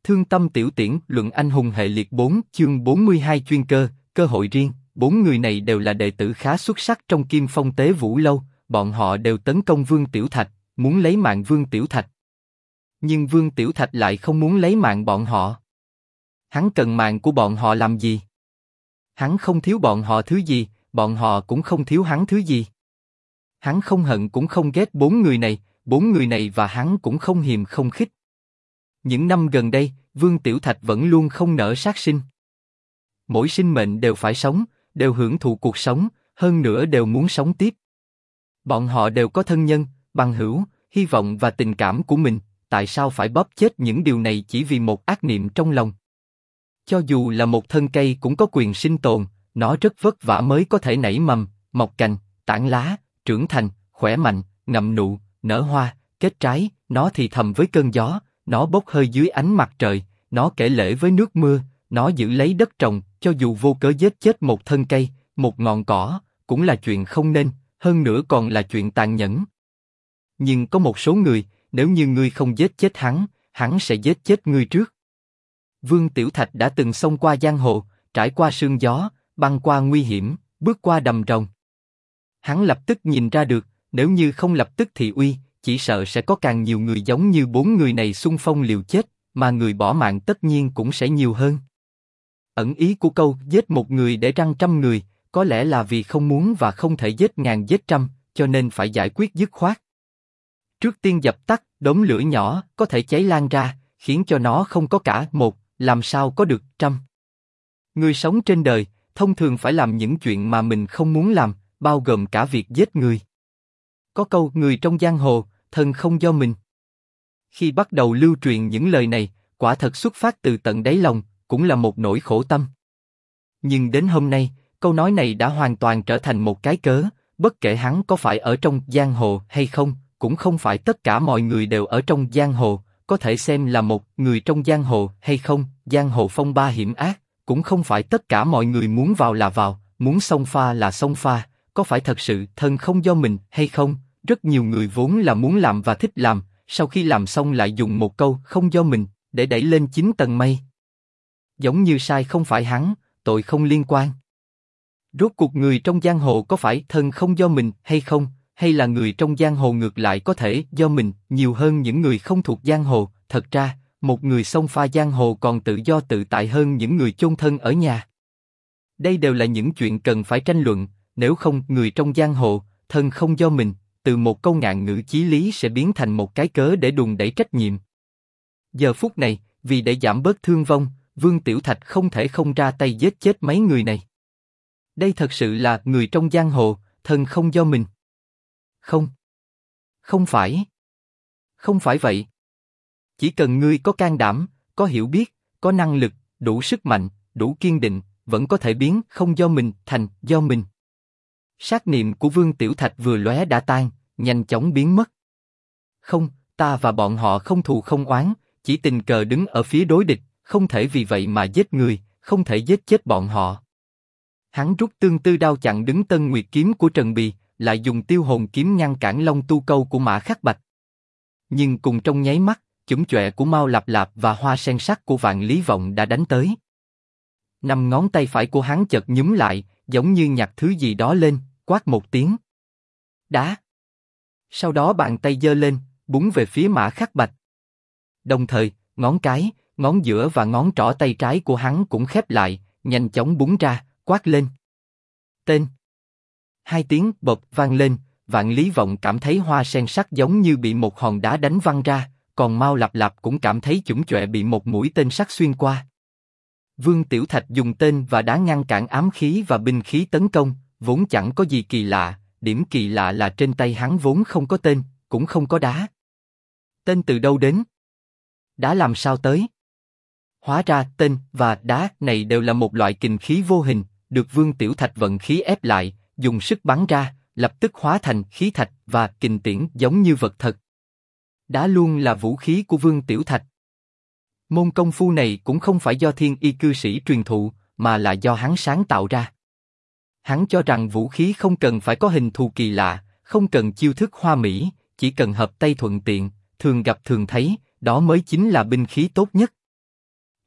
Thương Tâm Tiểu Tiễn luận anh hùng hệ liệt 4 chương 42 chuyên cơ, cơ hội riêng. 4 người này đều là đệ tử khá xuất sắc trong Kim Phong Tế Vũ Lâu, bọn họ đều tấn công Vương Tiểu Thạch, muốn lấy mạng Vương Tiểu Thạch. Nhưng Vương Tiểu Thạch lại không muốn lấy mạng bọn họ. Hắn cần mạng của bọn họ làm gì? Hắn không thiếu bọn họ thứ gì, bọn họ cũng không thiếu hắn thứ gì. Hắn không hận cũng không ghét 4 người này và hắn cũng không hiềm không khích. Những năm gần đây, Vương Tiểu Thạch vẫn luôn không nỡ sát sinh. Mỗi sinh mệnh đều phải sống, đều hưởng thụ cuộc sống, hơn nữa đều muốn sống tiếp. Bọn họ đều có thân nhân, bằng hữu, hy vọng và tình cảm của mình, tại sao phải bóp chết những điều này chỉ vì một ác niệm trong lòng? Cho dù là một thân cây cũng có quyền sinh tồn, nó rất vất vả mới có thể nảy mầm, mọc cành, tản lá, trưởng thành, khỏe mạnh, ngậm nụ, nở hoa, kết trái, nó thì thầm với cơn gió, nó bốc hơi dưới ánh mặt trời, nó kể lể với nước mưa, nó giữ lấy đất trồng, cho dù vô cớ giết chết một thân cây, một ngọn cỏ, cũng là chuyện không nên, hơn nữa còn là chuyện tàn nhẫn. Nhưng có một số người, nếu như ngươi không giết chết hắn, hắn sẽ giết chết ngươi trước. Vương Tiểu Thạch đã từng xông qua giang hồ, trải qua sương gió, băng qua nguy hiểm, bước qua đầm rồng. Hắn lập tức nhìn ra được, nếu như không lập tức thị uy, chỉ sợ sẽ có càng nhiều người giống như 4 người này xung phong liều chết, mà người bỏ mạng tất nhiên cũng sẽ nhiều hơn. Ẩn ý của câu giết một người để răn trăm người, có lẽ là vì không muốn và không thể giết ngàn giết trăm, cho nên phải giải quyết dứt khoát. Trước tiên dập tắt đốm lửa nhỏ có thể cháy lan ra, khiến cho nó không có cả một, làm sao có được trăm. Người sống trên đời, thông thường phải làm những chuyện mà mình không muốn làm, bao gồm cả việc giết người. Có câu người trong giang hồ, thân không do mình. Khi bắt đầu lưu truyền những lời này, quả thật xuất phát từ tận đáy lòng, cũng là một nỗi khổ tâm. Nhưng đến hôm nay, câu nói này đã hoàn toàn trở thành một cái cớ, bất kể hắn có phải ở trong giang hồ hay không, cũng không phải tất cả mọi người đều ở trong giang hồ, có thể xem là một người trong giang hồ hay không, giang hồ phong ba hiểm ác, cũng không phải tất cả mọi người muốn vào là vào, muốn xông pha là xông pha, có phải thật sự thân không do mình hay không, rất nhiều người vốn là muốn làm và thích làm, sau khi làm xong lại dùng một câu không do mình, để đẩy lên 9 tầng mây. Giống như sai không phải hắn, tội không liên quan. Rốt cuộc người trong giang hồ có phải thân không do mình hay không, hay là người trong giang hồ ngược lại có thể do mình nhiều hơn những người không thuộc giang hồ? Thật ra, một người xông pha giang hồ còn tự do tự tại hơn những người chôn thân ở nhà. Đây đều là những chuyện cần phải tranh luận, nếu không người trong giang hồ, thân không do mình, từ một câu ngạn ngữ chí lý sẽ biến thành một cái cớ để đùn đẩy trách nhiệm. Giờ phút này, vì để giảm bớt thương vong, Vương Tiểu Thạch không thể không ra tay giết chết mấy người này. Đây thật sự là người trong giang hồ, thân không do mình. Không. Không phải. Không phải vậy. Chỉ cần ngươi có can đảm, có hiểu biết, có năng lực, đủ sức mạnh, đủ kiên định, vẫn có thể biến không do mình thành do mình. Sát niệm của Vương Tiểu Thạch vừa lóe đã tan, nhanh chóng biến mất. Không, ta và bọn họ không thù không oán, chỉ tình cờ đứng ở phía đối địch, không thể vì vậy mà giết người, không thể giết chết bọn họ. Hắn rút tương tư đao chặn đứng Tân Nguyệt kiếm của Trần Bì, lại dùng tiêu hồn kiếm ngăn cản Long Tu Câu của Mã Khắc Bạch. Nhưng cùng trong nháy mắt, chủng chọe của Mao Lạp Lạp và hoa sen sắc của Vạn Lý Vọng đã đánh tới. 5 ngón tay phải của hắn chợt nhúm lại, giống như nhặt thứ gì đó lên, quát một tiếng. Đá. Sau đó bàn tay giơ lên, búng về phía Mã Khắc Bạch. Đồng thời, ngón cái, ngón giữa và ngón trỏ tay trái của hắn cũng khép lại, nhanh chóng búng ra, quát lên. Tên. 2 tiếng bộp vang lên, Vạn Lý Vọng cảm thấy hoa sen sắc giống như bị một hòn đá đánh văng ra, còn Mao Lạp Lạp cũng cảm thấy chủng chọe bị một mũi tên sắc xuyên qua. Vương Tiểu Thạch dùng tên và đá ngăn cản ám khí và binh khí tấn công, vốn chẳng có gì kỳ lạ, điểm kỳ lạ là trên tay hắn vốn không có tên, cũng không có đá. Tên từ đâu đến? Đá làm sao tới? Hóa ra tên và đá này đều là một loại kình khí vô hình, được Vương Tiểu Thạch vận khí ép lại, dùng sức bắn ra, lập tức hóa thành khí thạch và kình tiễn giống như vật thật. Đá luôn là vũ khí của Vương Tiểu Thạch. Môn công phu này cũng không phải do thiên y cư sĩ truyền thụ, mà là do hắn sáng tạo ra. Hắn cho rằng vũ khí không cần phải có hình thù kỳ lạ, không cần chiêu thức hoa mỹ, chỉ cần hợp tay thuận tiện, thường gặp thường thấy, đó mới chính là binh khí tốt nhất.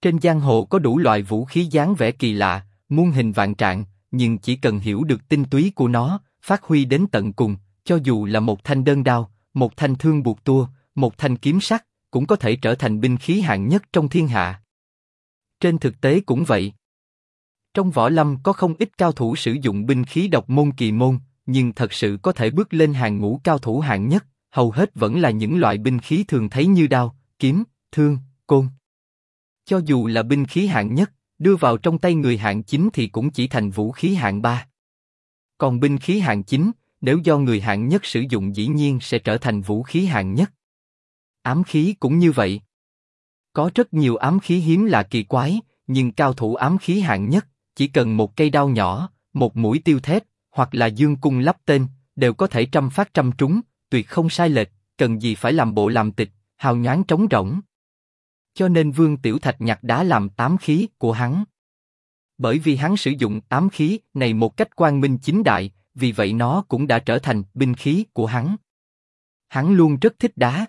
Trên giang hồ có đủ loại vũ khí dáng vẻ kỳ lạ, muôn hình vạn trạng, nhưng chỉ cần hiểu được tinh túy của nó, phát huy đến tận cùng, cho dù là một thanh đơn đao, một thanh thương buộc tua, một thanh kiếm sắt, cũng có thể trở thành binh khí hạng nhất trong thiên hạ. Trên thực tế cũng vậy. Trong võ lâm có không ít cao thủ sử dụng binh khí độc môn kỳ môn, nhưng thật sự có thể bước lên hàng ngũ cao thủ hạng nhất, hầu hết vẫn là những loại binh khí thường thấy như đao, kiếm, thương, côn. Cho dù là binh khí hạng nhất, đưa vào trong tay người hạng chín thì cũng chỉ thành vũ khí hạng ba. Còn binh khí hạng chín, nếu do người hạng nhất sử dụng dĩ nhiên sẽ trở thành vũ khí hạng nhất. Ám khí cũng như vậy. Có rất nhiều ám khí hiếm lạ kỳ quái, nhưng cao thủ ám khí hạng nhất, chỉ cần một cây đao nhỏ, một mũi tiêu thép, hoặc là dương cung lắp tên, đều có thể trăm phát trăm trúng, tuyệt không sai lệch, cần gì phải làm bộ làm tịch, hào nhoáng trống rỗng. Cho nên Vương Tiểu Thạch nhặt đá làm ám khí của hắn. Bởi vì hắn sử dụng ám khí này một cách quang minh chính đại, vì vậy nó cũng đã trở thành binh khí của hắn. Hắn luôn rất thích đá.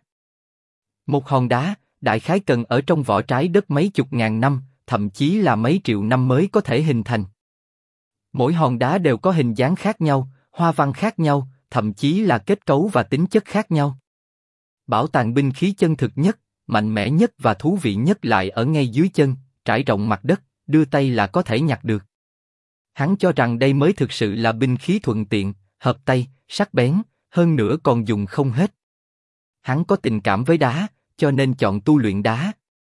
Một hòn đá, đại khái cần ở trong vỏ trái đất mấy chục ngàn năm, thậm chí là mấy triệu năm mới có thể hình thành. Mỗi hòn đá đều có hình dáng khác nhau, hoa văn khác nhau, thậm chí là kết cấu và tính chất khác nhau. Bảo tàng binh khí chân thực nhất, mạnh mẽ nhất và thú vị nhất lại ở ngay dưới chân, trải rộng mặt đất, đưa tay là có thể nhặt được. Hắn cho rằng đây mới thực sự là binh khí thuận tiện, hợp tay, sắc bén, hơn nữa còn dùng không hết. Hắn có tình cảm với đá, cho nên chọn tu luyện đá.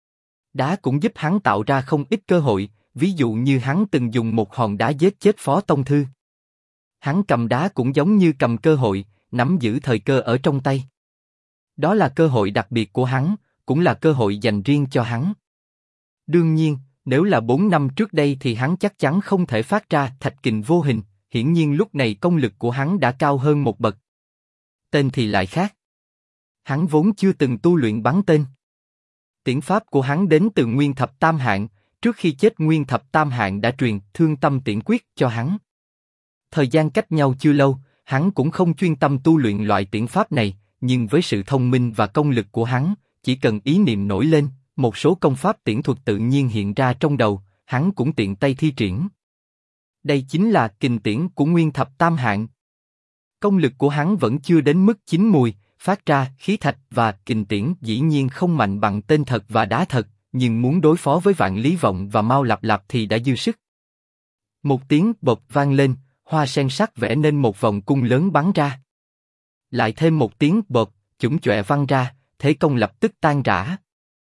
Đá cũng giúp hắn tạo ra không ít cơ hội, ví dụ như hắn từng dùng một hòn đá giết chết Phó Tông Thư. Hắn cầm đá cũng giống như cầm cơ hội, nắm giữ thời cơ ở trong tay. Đó là cơ hội đặc biệt của hắn, cũng là cơ hội dành riêng cho hắn. Đương nhiên, nếu là 4 năm trước đây thì hắn chắc chắn không thể phát ra thạch kình vô hình, hiển nhiên lúc này công lực của hắn đã cao hơn một bậc. Tên thì lại khác. Hắn vốn chưa từng tu luyện bắn tên. Tiễn pháp của hắn đến từ Nguyên Thập Tam Hạng, trước khi chết Nguyên Thập Tam Hạng đã truyền Thương Tâm Tiễn Quyết cho hắn. Thời gian cách nhau chưa lâu, hắn cũng không chuyên tâm tu luyện loại tiễn pháp này, nhưng với sự thông minh và công lực của hắn, chỉ cần ý niệm nổi lên, một số công pháp tiễn thuật tự nhiên hiện ra trong đầu, hắn cũng tiện tay thi triển. Đây chính là kình tiễn của Nguyên Thập Tam Hạng. Công lực của hắn vẫn chưa đến mức chín mùi, phát ra khí thạch và kình tiễn dĩ nhiên không mạnh bằng tên thật và đá thật, nhưng muốn đối phó với Vạn Lý Vọng và Mao Lạp Lạp thì đã dư sức. Một tiếng bột vang lên, hoa sen sắt vẽ nên một vòng cung lớn bắn ra. Lại thêm một tiếng bột, chủng chọe văng ra, thế công lập tức tan rã.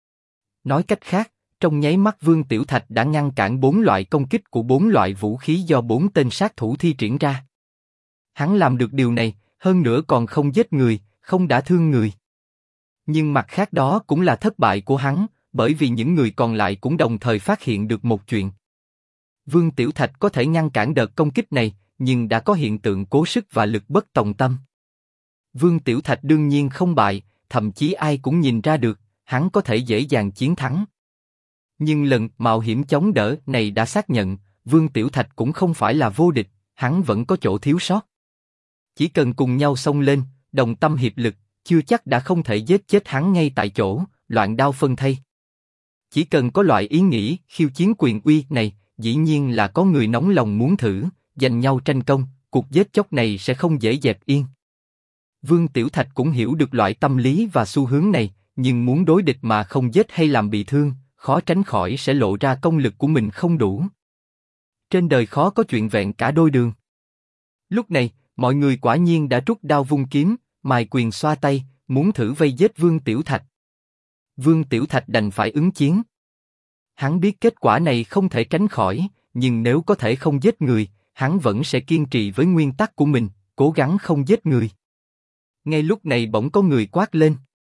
Nói cách khác, trong nháy mắt Vương Tiểu Thạch đã ngăn cản 4 loại công kích của 4 loại vũ khí do 4 tên sát thủ thi triển ra. Hắn làm được điều này, hơn nữa còn không giết người, không đả thương người. Nhưng mặt khác đó cũng là thất bại của hắn, bởi vì những người còn lại cũng đồng thời phát hiện được một chuyện. Vương Tiểu Thạch có thể ngăn cản đợt công kích này, nhưng đã có hiện tượng cố sức và lực bất tòng tâm. Vương Tiểu Thạch đương nhiên không bại, thậm chí ai cũng nhìn ra được, hắn có thể dễ dàng chiến thắng. Nhưng lần mạo hiểm chống đỡ này đã xác nhận, Vương Tiểu Thạch cũng không phải là vô địch, hắn vẫn có chỗ thiếu sót. Chỉ cần cùng nhau xông lên, đồng tâm hiệp lực, chưa chắc đã không thể giết chết hắn ngay tại chỗ, loạn đao phân thây. Chỉ cần có loại ý nghĩ khiêu chiến quyền uy này, dĩ nhiên là có người nóng lòng muốn thử, giành nhau tranh công, cuộc giết chóc này sẽ không dễ dẹp yên. Vương Tiểu Thạch cũng hiểu được loại tâm lý và xu hướng này, nhưng muốn đối địch mà không giết hay làm bị thương, khó tránh khỏi sẽ lộ ra công lực của mình không đủ. Trên đời khó có chuyện vẹn cả đôi đường. Lúc này, mọi người quả nhiên đã rút đao vung kiếm, mài quyền xoa tay, muốn thử vây giết Vương Tiểu Thạch. Vương Tiểu Thạch đành phải ứng chiến. Hắn biết kết quả này không thể tránh khỏi, nhưng nếu có thể không giết người, hắn vẫn sẽ kiên trì với nguyên tắc của mình, cố gắng không giết người. Ngay lúc này bỗng có người quát lên: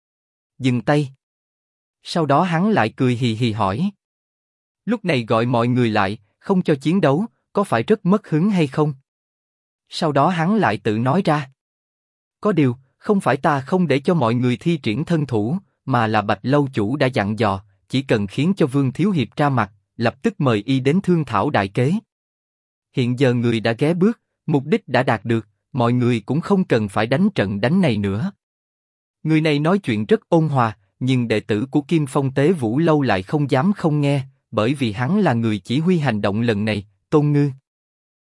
dừng tay. Sau đó hắn lại cười hì hì hỏi: lúc này gọi mọi người lại, không cho chiến đấu, có phải rất mất hứng hay không? Sau đó hắn lại tự nói ra: có điều, không phải ta không để cho mọi người thi triển thân thủ, mà là Bạch lâu chủ đã dặn dò, chỉ cần khiến cho Vương thiếu hiệp ra mặt, lập tức mời y đến thương thảo đại kế. Hiện giờ người đã ghé bước, mục đích đã đạt được, mọi người cũng không cần phải đánh trận đánh này nữa. Người này nói chuyện rất ôn hòa, nhưng đệ tử của Kim Phong Tế Vũ lâu lại không dám không nghe, bởi vì hắn là người chỉ huy hành động lần này, Tôn Ngư.